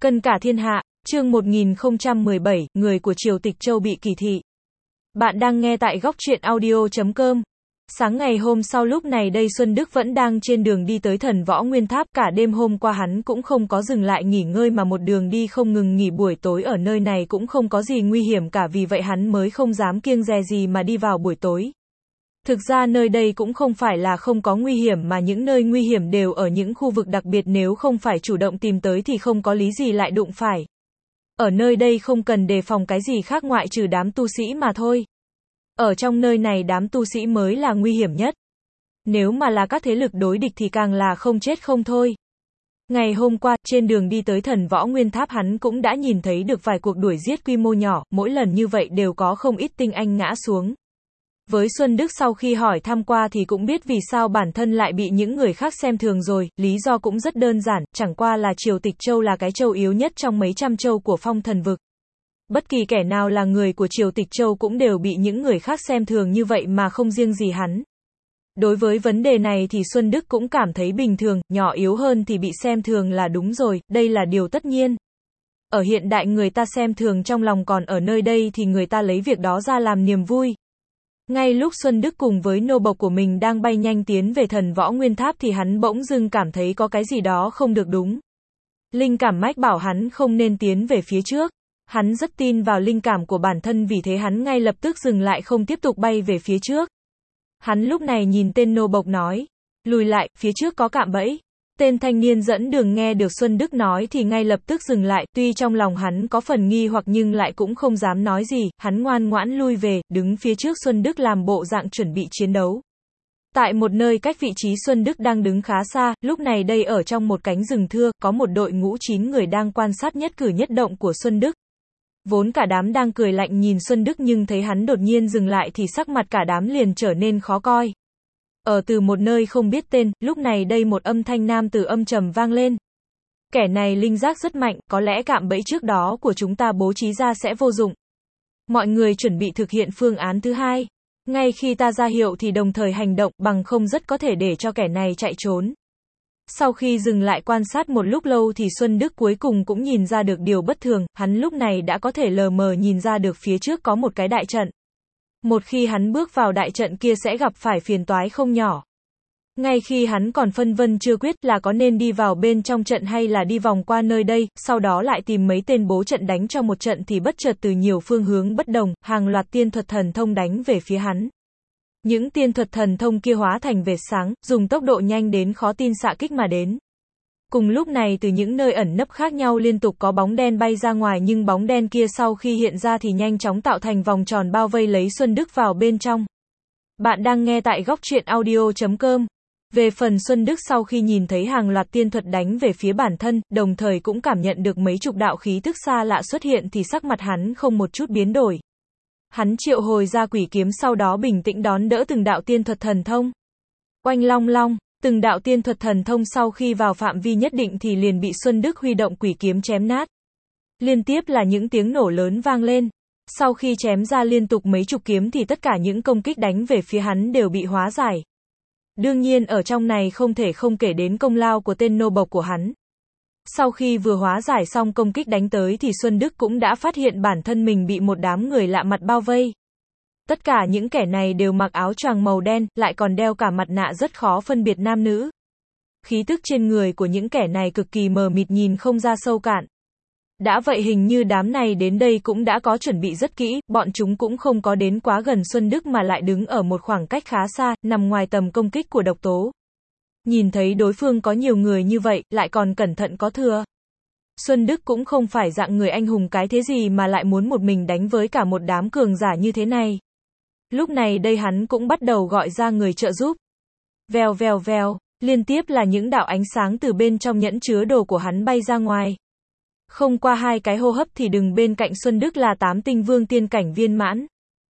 Cân cả thiên hạ, chương 1017, người của Triều Tịch Châu bị kỳ thị. Bạn đang nghe tại góc truyện audio.com. Sáng ngày hôm sau lúc này đây Xuân Đức vẫn đang trên đường đi tới Thần Võ Nguyên Tháp, cả đêm hôm qua hắn cũng không có dừng lại nghỉ ngơi mà một đường đi không ngừng nghỉ, buổi tối ở nơi này cũng không có gì nguy hiểm cả, vì vậy hắn mới không dám kiêng dè gì mà đi vào buổi tối. Thực ra nơi đây cũng không phải là không có nguy hiểm mà những nơi nguy hiểm đều ở những khu vực đặc biệt, nếu không phải chủ động tìm tới thì không có lý gì lại đụng phải. Ở nơi đây không cần đề phòng cái gì khác ngoại trừ đám tu sĩ mà thôi. Ở trong nơi này đám tu sĩ mới là nguy hiểm nhất. Nếu mà là các thế lực đối địch thì càng là không chết không thôi. Ngày hôm qua, trên đường đi tới Thần Võ Nguyên Tháp hắn cũng đã nhìn thấy được vài cuộc đuổi giết quy mô nhỏ, mỗi lần như vậy đều có không ít tinh anh ngã xuống. Với Xuân Đức sau khi hỏi thăm qua thì cũng biết vì sao bản thân lại bị những người khác xem thường rồi, lý do cũng rất đơn giản, chẳng qua là Triều Tịch Châu là cái châu yếu nhất trong mấy trăm châu của Phong Thần Vực. Bất kỳ kẻ nào là người của Triều Tịch Châu cũng đều bị những người khác xem thường như vậy mà không riêng gì hắn. Đối với vấn đề này thì Xuân Đức cũng cảm thấy bình thường, nhỏ yếu hơn thì bị xem thường là đúng rồi, đây là điều tất nhiên. Ở hiện đại người ta xem thường trong lòng, còn ở nơi đây thì người ta lấy việc đó ra làm niềm vui. Ngay lúc Xuân Đức cùng với nô bộc của mình đang bay nhanh tiến về Thần Võ Nguyên Tháp thì hắn bỗng dưng cảm thấy có cái gì đó không được đúng. Linh cảm mách bảo hắn không nên tiến về phía trước. Hắn rất tin vào linh cảm của bản thân, vì thế hắn ngay lập tức dừng lại không tiếp tục bay về phía trước. Hắn lúc này nhìn tên nô bộc nói, lùi lại, phía trước có cạm bẫy. Tên thanh niên dẫn đường nghe được Xuân Đức nói thì ngay lập tức dừng lại, tuy trong lòng hắn có phần nghi hoặc nhưng lại cũng không dám nói gì, hắn ngoan ngoãn lui về, đứng phía trước Xuân Đức làm bộ dạng chuẩn bị chiến đấu. Tại một nơi cách vị trí Xuân Đức đang đứng khá xa, lúc này đây ở trong một cánh rừng thưa, có một đội ngũ 9 người đang quan sát nhất cử nhất động của Xuân Đức. Vốn cả đám đang cười lạnh nhìn Xuân Đức nhưng thấy hắn đột nhiên dừng lại thì sắc mặt cả đám liền trở nên khó coi. Ở từ một nơi không biết tên, lúc này đây một âm thanh nam tử âm trầm vang lên. Kẻ này linh giác rất mạnh, có lẽ cạm bẫy trước đó của chúng ta bố trí ra sẽ vô dụng. Mọi người chuẩn bị thực hiện phương án thứ hai. Ngay khi ta ra hiệu thì đồng thời hành động, bằng không rất có thể để cho kẻ này chạy trốn. Sau khi dừng lại quan sát một lúc lâu thì Xuân Đức cuối cùng cũng nhìn ra được điều bất thường, hắn lúc này đã có thể lờ mờ nhìn ra được phía trước có một cái đại trận. Một khi hắn bước vào đại trận kia sẽ gặp phải phiền toái không nhỏ. Ngay khi hắn còn phân vân chưa quyết là có nên đi vào bên trong trận hay là đi vòng qua nơi đây, sau đó lại tìm mấy tên bố trận đánh cho một trận thì bất chợt từ nhiều phương hướng bất đồng, hàng loạt tiên thuật thần thông đánh về phía hắn. Những tiên thuật thần thông kia hóa thành vệt sáng, dùng tốc độ nhanh đến khó tin xạ kích mà đến. Cùng lúc này từ những nơi ẩn nấp khác nhau liên tục có bóng đen bay ra ngoài, nhưng bóng đen kia sau khi hiện ra thì nhanh chóng tạo thành vòng tròn bao vây lấy Xuân Đức vào bên trong. Bạn đang nghe tại góc truyện audio.com. Về phần Xuân Đức sau khi nhìn thấy hàng loạt tiên thuật đánh về phía bản thân, đồng thời cũng cảm nhận được mấy chục đạo khí tức xa lạ xuất hiện thì sắc mặt hắn không một chút biến đổi. Hắn triệu hồi ra quỷ kiếm, sau đó bình tĩnh đón đỡ từng đạo tiên thuật thần thông. Oanh long long. Từng đạo tiên thuật thần thông sau khi vào phạm vi nhất định thì liền bị Xuân Đức huy động quỷ kiếm chém nát. Liên tiếp là những tiếng nổ lớn vang lên. Sau khi chém ra liên tục mấy chục kiếm thì tất cả những công kích đánh về phía hắn đều bị hóa giải. Đương nhiên ở trong này không thể không kể đến công lao của tên nô bộc của hắn. Sau khi vừa hóa giải xong công kích đánh tới thì Xuân Đức cũng đã phát hiện bản thân mình bị một đám người lạ mặt bao vây. Tất cả những kẻ này đều mặc áo choàng màu đen, lại còn đeo cả mặt nạ rất khó phân biệt nam nữ. Khí tức trên người của những kẻ này cực kỳ mờ mịt, nhìn không ra sâu cạn. Đã vậy hình như đám này đến đây cũng đã có chuẩn bị rất kỹ, bọn chúng cũng không có đến quá gần Xuân Đức mà lại đứng ở một khoảng cách khá xa, nằm ngoài tầm công kích của độc tố. Nhìn thấy đối phương có nhiều người như vậy, lại còn cẩn thận có thừa. Xuân Đức cũng không phải dạng người anh hùng cái thế gì mà lại muốn một mình đánh với cả một đám cường giả như thế này. Lúc này đây hắn cũng bắt đầu gọi ra người trợ giúp. Vèo vèo vèo, liên tiếp là những đạo ánh sáng từ bên trong nhẫn chứa đồ của hắn bay ra ngoài. Không qua hai cái hô hấp thì đừng bên cạnh Xuân Đức là 8 tinh vương tiên cảnh viên mãn.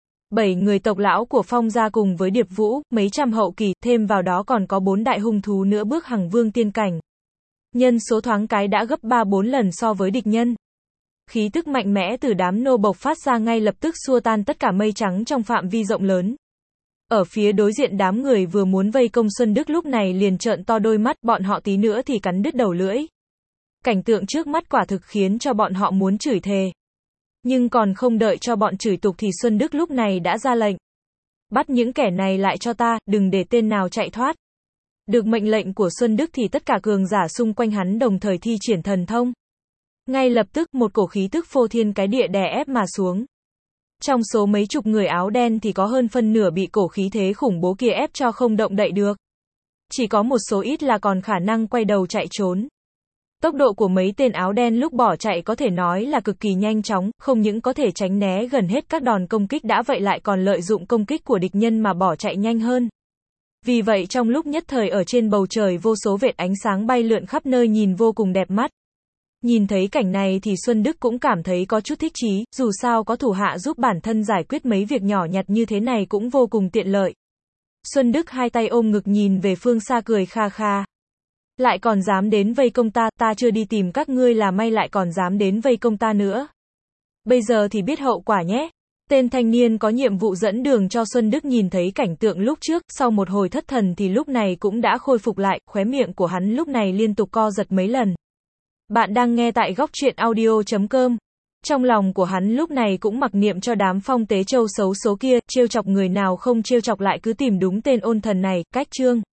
7 người tộc lão của Phong gia cùng với Điệp Vũ, mấy trăm hậu kỳ, thêm vào đó còn có 4 đại hung thú nữa bước hằng vương tiên cảnh. Nhân số thoáng cái đã gấp 3-4 lần so với địch nhân. Khí tức mạnh mẽ từ đám nô bộc phát ra ngay lập tức xua tan tất cả mây trắng trong phạm vi rộng lớn. Ở phía đối diện đám người vừa muốn vây công Xuân Đức lúc này liền trợn to đôi mắt, bọn họ tí nữa thì cắn đứt đầu lưỡi. Cảnh tượng trước mắt quả thực khiến cho bọn họ muốn chửi thề. Nhưng còn không đợi cho bọn chửi tục thì Xuân Đức lúc này đã ra lệnh. Bắt những kẻ này lại cho ta, đừng để tên nào chạy thoát. Được mệnh lệnh của Xuân Đức thì tất cả cường giả xung quanh hắn đồng thời thi triển thần thông. Ngay lập tức, một cổ khí tức phô thiên cái địa đè ép mà xuống. Trong số mấy chục người áo đen thì có hơn phân nửa bị cổ khí thế khủng bố kia ép cho không động đậy được. Chỉ có một số ít là còn khả năng quay đầu chạy trốn. Tốc độ của mấy tên áo đen lúc bỏ chạy có thể nói là cực kỳ nhanh chóng, không những có thể tránh né gần hết các đòn công kích đã vậy lại còn lợi dụng công kích của địch nhân mà bỏ chạy nhanh hơn. Vì vậy trong lúc nhất thời ở trên bầu trời vô số vệt ánh sáng bay lượn khắp nơi nhìn vô cùng đẹp mắt. Nhìn thấy cảnh này thì Xuân Đức cũng cảm thấy có chút thích chí, dù sao có thủ hạ giúp bản thân giải quyết mấy việc nhỏ nhặt như thế này cũng vô cùng tiện lợi. Xuân Đức hai tay ôm ngực nhìn về phương xa cười kha kha. Lại còn dám đến vây công ta, ta chưa đi tìm các ngươi là may lại còn dám đến vây công ta nữa. Bây giờ thì biết hậu quả nhé. Tên thanh niên có nhiệm vụ dẫn đường cho Xuân Đức nhìn thấy cảnh tượng lúc trước, sau một hồi thất thần thì lúc này cũng đã khôi phục lại, khóe miệng của hắn lúc này liên tục co giật mấy lần. Bạn đang nghe tại góc truyện audio.com. Trong lòng của hắn lúc này cũng mặc niệm cho đám Phong Tế Châu xấu số kia, trêu chọc người nào không trêu chọc lại cứ tìm đúng tên ôn thần này, cách chương.